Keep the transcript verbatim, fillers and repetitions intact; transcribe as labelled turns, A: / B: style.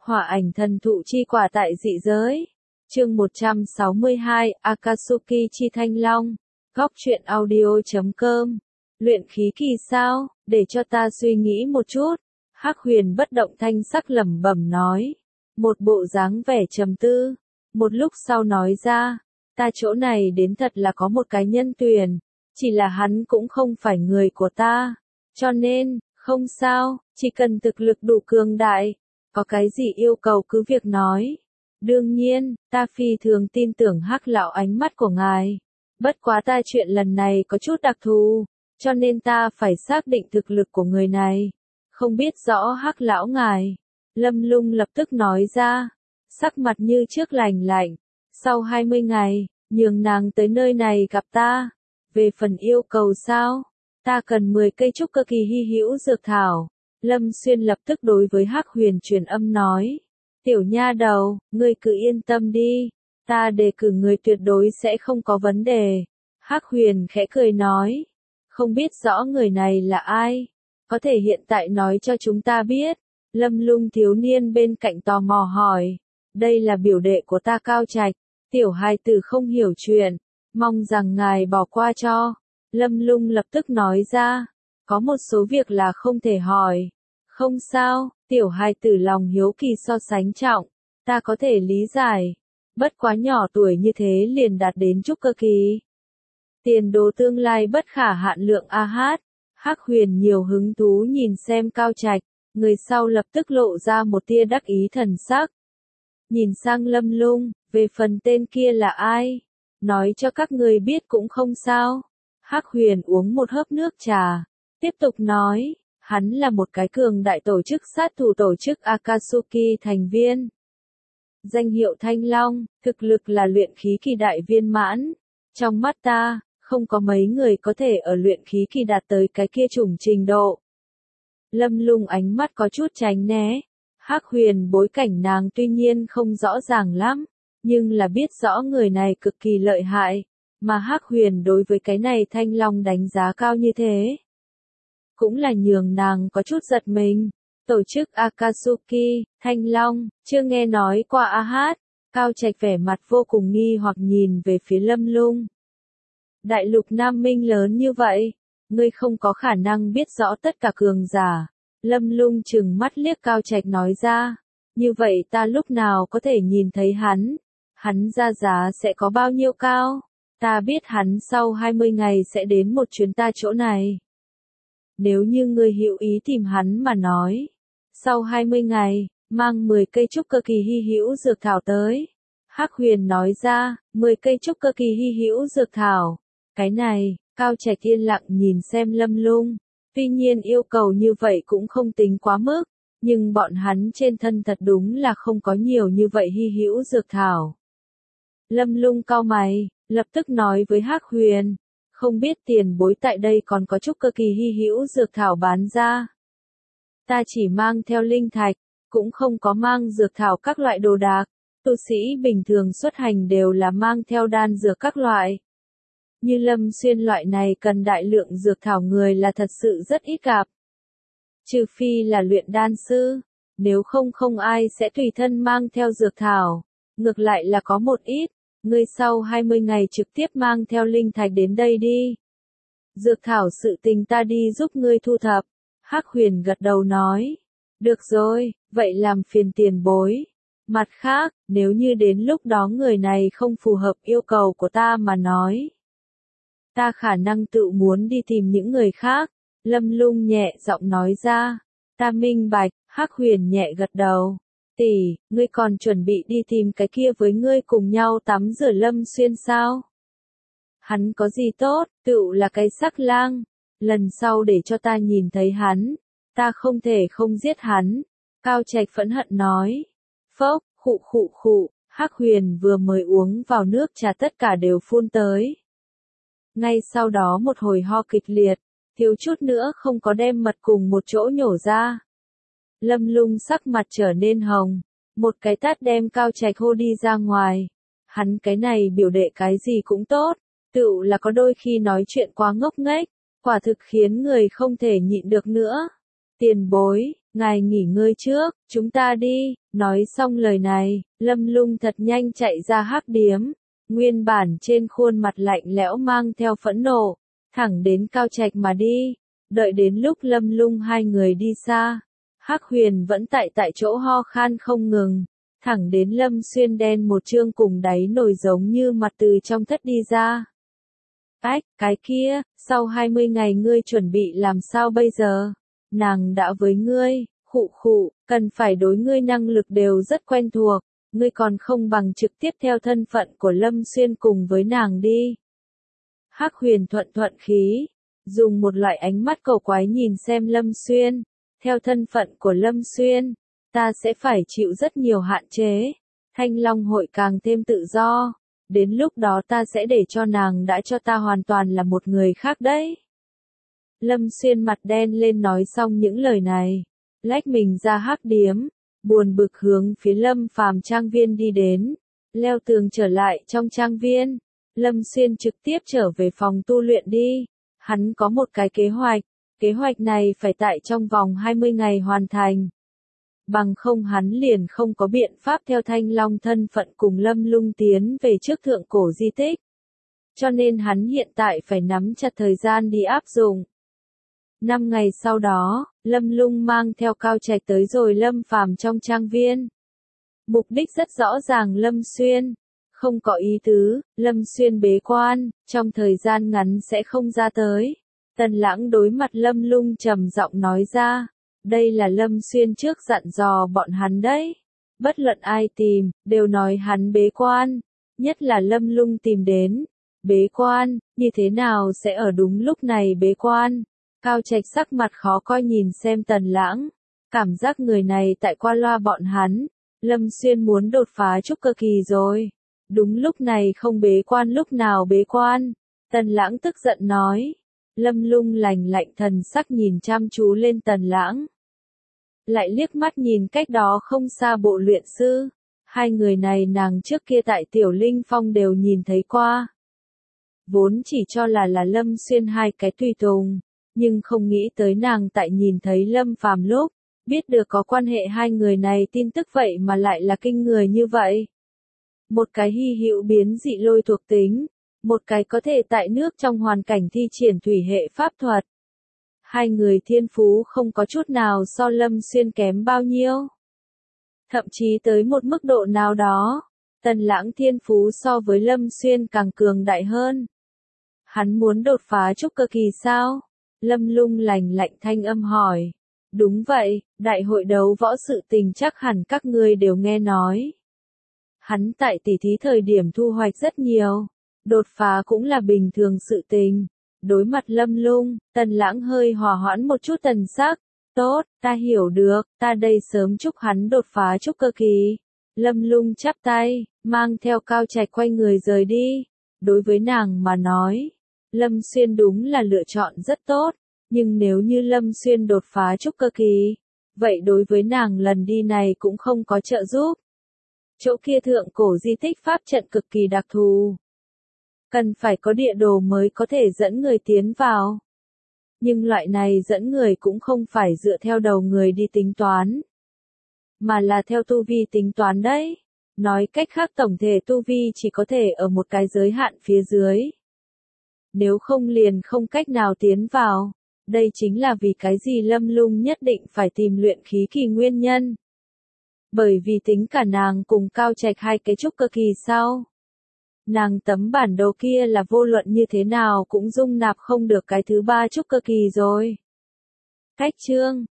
A: Hỏa ảnh thần thụ chi quả tại dị giới. Chương một trăm sáu mươi hai, Akatsuki chi thanh long. Góc truyện audio chấm com. Luyện khí kỳ sao, để cho ta suy nghĩ một chút. Hắc Huyền bất động thanh sắc lẩm bẩm nói. Một bộ dáng vẻ trầm tư. Một lúc sau nói ra, ta chỗ này đến thật là có một cái nhân tuyển. Chỉ là hắn cũng không phải người của ta. Cho nên, không sao, chỉ cần thực lực đủ cường đại. Có cái gì yêu cầu cứ việc nói. Đương nhiên, ta phi thường tin tưởng Hắc lão ánh mắt của ngài. Bất quá ta chuyện lần này có chút đặc thù, cho nên ta phải xác định thực lực của người này. Không biết rõ Hắc lão ngài. Lâm Lung lập tức nói ra, sắc mặt như trước lành lạnh. Sau hai mươi ngày, nhường nàng tới nơi này gặp ta. Về phần yêu cầu sao? Ta cần mười cây trúc cơ kỳ hy hữu dược thảo. Lâm Xuyên lập tức đối với Hắc Huyền truyền âm nói. Tiểu nha đầu, ngươi cứ yên tâm đi. Ta đề cử người tuyệt đối sẽ không có vấn đề. Hắc Huyền khẽ cười nói. Không biết rõ người này là ai. Có thể hiện tại nói cho chúng ta biết. Lâm Lung thiếu niên bên cạnh tò mò hỏi. Đây là biểu đệ của ta Cao Trạch. Tiểu hài tử không hiểu chuyện. Mong rằng ngài bỏ qua cho. Lâm Lung lập tức nói ra. Có một số việc là không thể hỏi. Không sao, tiểu hài tử lòng hiếu kỳ so sánh trọng. Ta có thể lý giải. Bất quá nhỏ tuổi như thế liền đạt đến trúc cơ kỳ. Tiền đồ tương lai bất khả hạn lượng a hát. Hắc Huyền nhiều hứng thú nhìn xem Cao Trạch. Người sau lập tức lộ ra một tia đắc ý thần sắc. Nhìn sang Lâm Lung, về phần tên kia là ai? Nói cho các người biết cũng không sao. Hắc Huyền uống một hớp nước trà. Tiếp tục nói, hắn là một cái cường đại tổ chức sát thủ tổ chức Akatsuki thành viên. Danh hiệu Thanh Long, thực lực là luyện khí kỳ đại viên mãn. Trong mắt ta, không có mấy người có thể ở luyện khí kỳ đạt tới cái kia chủng trình độ. Lâm Lung ánh mắt có chút tránh né. Hắc Huyền bối cảnh nàng tuy nhiên không rõ ràng lắm, nhưng là biết rõ người này cực kỳ lợi hại. Mà Hắc Huyền đối với cái này Thanh Long đánh giá cao như thế. Cũng là nhường nàng có chút giật mình. Tổ chức Akatsuki, Thanh Long, chưa nghe nói qua a hát. Cao Trạch vẻ mặt vô cùng nghi hoặc nhìn về phía Lâm Lung. Đại lục Nam Minh lớn như vậy, ngươi không có khả năng biết rõ tất cả cường giả. Lâm Lung trừng mắt liếc Cao Trạch nói ra. Như vậy ta lúc nào có thể nhìn thấy hắn? Hắn ra giá sẽ có bao nhiêu cao? Ta biết hắn sau hai mươi ngày sẽ đến một chuyến ta chỗ này. Nếu như ngươi hữu ý tìm hắn mà nói. Sau hai mươi ngày, mang mười cây trúc cơ kỳ hy hữu dược thảo tới. Hắc Huyền nói ra, mười cây trúc cơ kỳ hy hữu dược thảo. Cái này, Cao Trạch yên lặng nhìn xem Lâm Lung. Tuy nhiên yêu cầu như vậy cũng không tính quá mức. Nhưng bọn hắn trên thân thật đúng là không có nhiều như vậy hy hữu dược thảo. Lâm Lung cau mày, lập tức nói với Hắc Huyền. Không biết tiền bối tại đây còn có trúc cơ kỳ hy hữu dược thảo bán ra. Ta chỉ mang theo linh thạch, cũng không có mang dược thảo các loại đồ đạc. Tu sĩ bình thường xuất hành đều là mang theo đan dược các loại. Như Lâm Xuyên loại này cần đại lượng dược thảo người là thật sự rất ít gặp. Trừ phi là luyện đan sư, nếu không không ai sẽ tùy thân mang theo dược thảo. Ngược lại là có một ít. Ngươi sau hai mươi ngày trực tiếp mang theo linh thạch đến đây đi. Dược thảo sự tình ta đi giúp ngươi thu thập. Hắc Huyền gật đầu nói. Được rồi, vậy làm phiền tiền bối. Mặt khác, nếu như đến lúc đó người này không phù hợp yêu cầu của ta mà nói. Ta khả năng tự muốn đi tìm những người khác. Lâm Lung nhẹ giọng nói ra. Ta minh bạch, Hắc Huyền nhẹ gật đầu. Tỷ, ngươi còn chuẩn bị đi tìm cái kia với ngươi cùng nhau tắm rửa Lâm Xuyên sao? Hắn có gì tốt, tựu là cái sắc lang. Lần sau để cho ta nhìn thấy hắn, ta không thể không giết hắn. Cao Trạch phẫn hận nói. Phốc, khụ khụ khụ, Hắc Huyền vừa mới uống vào nước trà tất cả đều phun tới. Ngay sau đó một hồi ho kịch liệt, thiếu chút nữa không có đem mật cùng một chỗ nhổ ra. Lâm Lung sắc mặt trở nên hồng, một cái tát đem Cao Trạch hô đi ra ngoài. Hắn cái này biểu đệ cái gì cũng tốt, tựu là có đôi khi nói chuyện quá ngốc nghếch, quả thực khiến người không thể nhịn được nữa. Tiền bối, Ngài nghỉ ngơi trước, chúng ta đi. Nói xong lời này, Lâm Lung thật nhanh chạy ra hắc điếm. Nguyên bản trên khuôn mặt lạnh lẽo mang theo phẫn nộ, thẳng đến Cao Trạch mà đi. Đợi đến lúc Lâm Lung hai người đi xa, Hắc Huyền vẫn tại tại chỗ ho khan không ngừng, thẳng đến Lâm Xuyên đen một trương cùng đáy nổi giống như mặt từ trong thất đi ra. Ách, cái kia, sau hai mươi ngày ngươi chuẩn bị làm sao bây giờ? Nàng đã với ngươi, khụ khụ, cần phải đối ngươi năng lực đều rất quen thuộc, ngươi còn không bằng trực tiếp theo thân phận của Lâm Xuyên cùng với nàng đi. Hắc Huyền thuận thuận khí, dùng một loại ánh mắt cầu quái nhìn xem Lâm Xuyên, theo thân phận của Lâm Xuyên, ta sẽ phải chịu rất nhiều hạn chế, Thanh Long hội càng thêm tự do, đến lúc đó ta sẽ để cho nàng đã cho ta hoàn toàn là một người khác đấy. Lâm Xuyên mặt đen lên nói xong những lời này, lách mình ra hắc điếm, buồn bực hướng phía Lâm Phàm trang viên đi đến, leo tường trở lại trong trang viên, Lâm Xuyên trực tiếp trở về phòng tu luyện đi, hắn có một cái kế hoạch, kế hoạch này phải tại trong vòng hai mươi ngày hoàn thành. Bằng không hắn liền không có biện pháp theo Thanh Long thân phận cùng Lâm Lung tiến về trước thượng cổ di tích. Cho nên hắn hiện tại phải nắm chặt thời gian đi áp dụng. Năm ngày sau đó, Lâm Lung mang theo Cao Trạch tới rồi Lâm Phàm trong trang viên. Mục đích rất rõ ràng Lâm Xuyên. Không có ý tứ, Lâm Xuyên bế quan, trong thời gian ngắn sẽ không ra tới. Tần Lãng đối mặt Lâm Lung trầm giọng nói ra. Đây là Lâm Xuyên trước dặn dò bọn hắn đấy. Bất luận ai tìm, đều nói hắn bế quan. Nhất là Lâm Lung tìm đến. Bế quan, như thế nào sẽ ở đúng lúc này bế quan? Cao Trạch sắc mặt khó coi nhìn xem Tần Lãng. Cảm giác người này tại qua loa bọn hắn. Lâm Xuyên muốn đột phá trúc cơ kỳ rồi. Đúng lúc này không bế quan lúc nào bế quan. Tần Lãng tức giận nói. Lâm Lung lành lạnh thần sắc nhìn chăm chú lên Tần Lãng. Lại liếc mắt nhìn cách đó không xa bộ luyện sư. Hai người này nàng trước kia tại Tiểu Linh Phong đều nhìn thấy qua. Vốn chỉ cho là là Lâm Xuyên hai cái tùy tùng. Nhưng không nghĩ tới nàng tại nhìn thấy Lâm Phàm lúc. Biết được có quan hệ hai người này tin tức vậy mà lại là kinh người như vậy. Một cái hy hữu biến dị lôi thuộc tính. Một cái có thể tại nước trong hoàn cảnh thi triển thủy hệ pháp thuật. Hai người thiên phú không có chút nào so Lâm Xuyên kém bao nhiêu. Thậm chí tới một mức độ nào đó, Tần Lãng thiên phú so với Lâm Xuyên càng cường đại hơn. Hắn muốn đột phá trúc cơ kỳ sao? Lâm Lung lành lạnh thanh âm hỏi. Đúng vậy, đại hội đấu võ sự tình chắc hẳn các ngươi đều nghe nói. Hắn tại tỷ thí thời điểm thu hoạch rất nhiều. Đột phá cũng là bình thường sự tình. Đối mặt Lâm Lung, Tần Lãng hơi hòa hoãn một chút tần sắc. Tốt, ta hiểu được, ta đây sớm chúc hắn đột phá trúc cơ kỳ. Lâm Lung chắp tay, mang theo Cao Trạch quay người rời đi. Đối với nàng mà nói, Lâm Xuyên đúng là lựa chọn rất tốt. Nhưng nếu như Lâm Xuyên đột phá trúc cơ kỳ, vậy đối với nàng lần đi này cũng không có trợ giúp. Chỗ kia thượng cổ di tích pháp trận cực kỳ đặc thù. Cần phải có địa đồ mới có thể dẫn người tiến vào. Nhưng loại này dẫn người cũng không phải dựa theo đầu người đi tính toán. Mà là theo tu vi tính toán đấy. Nói cách khác tổng thể tu vi chỉ có thể ở một cái giới hạn phía dưới. Nếu không liền không cách nào tiến vào. Đây chính là vì cái gì Lâm Lung nhất định phải tìm luyện khí kỳ nguyên nhân. Bởi vì tính cả nàng cùng Cao Trạch hai cái trúc cơ kỳ sau. Nàng tấm bản đồ kia là vô luận như thế nào cũng dung nạp không được cái thứ ba trúc cơ kỳ rồi. Cách chương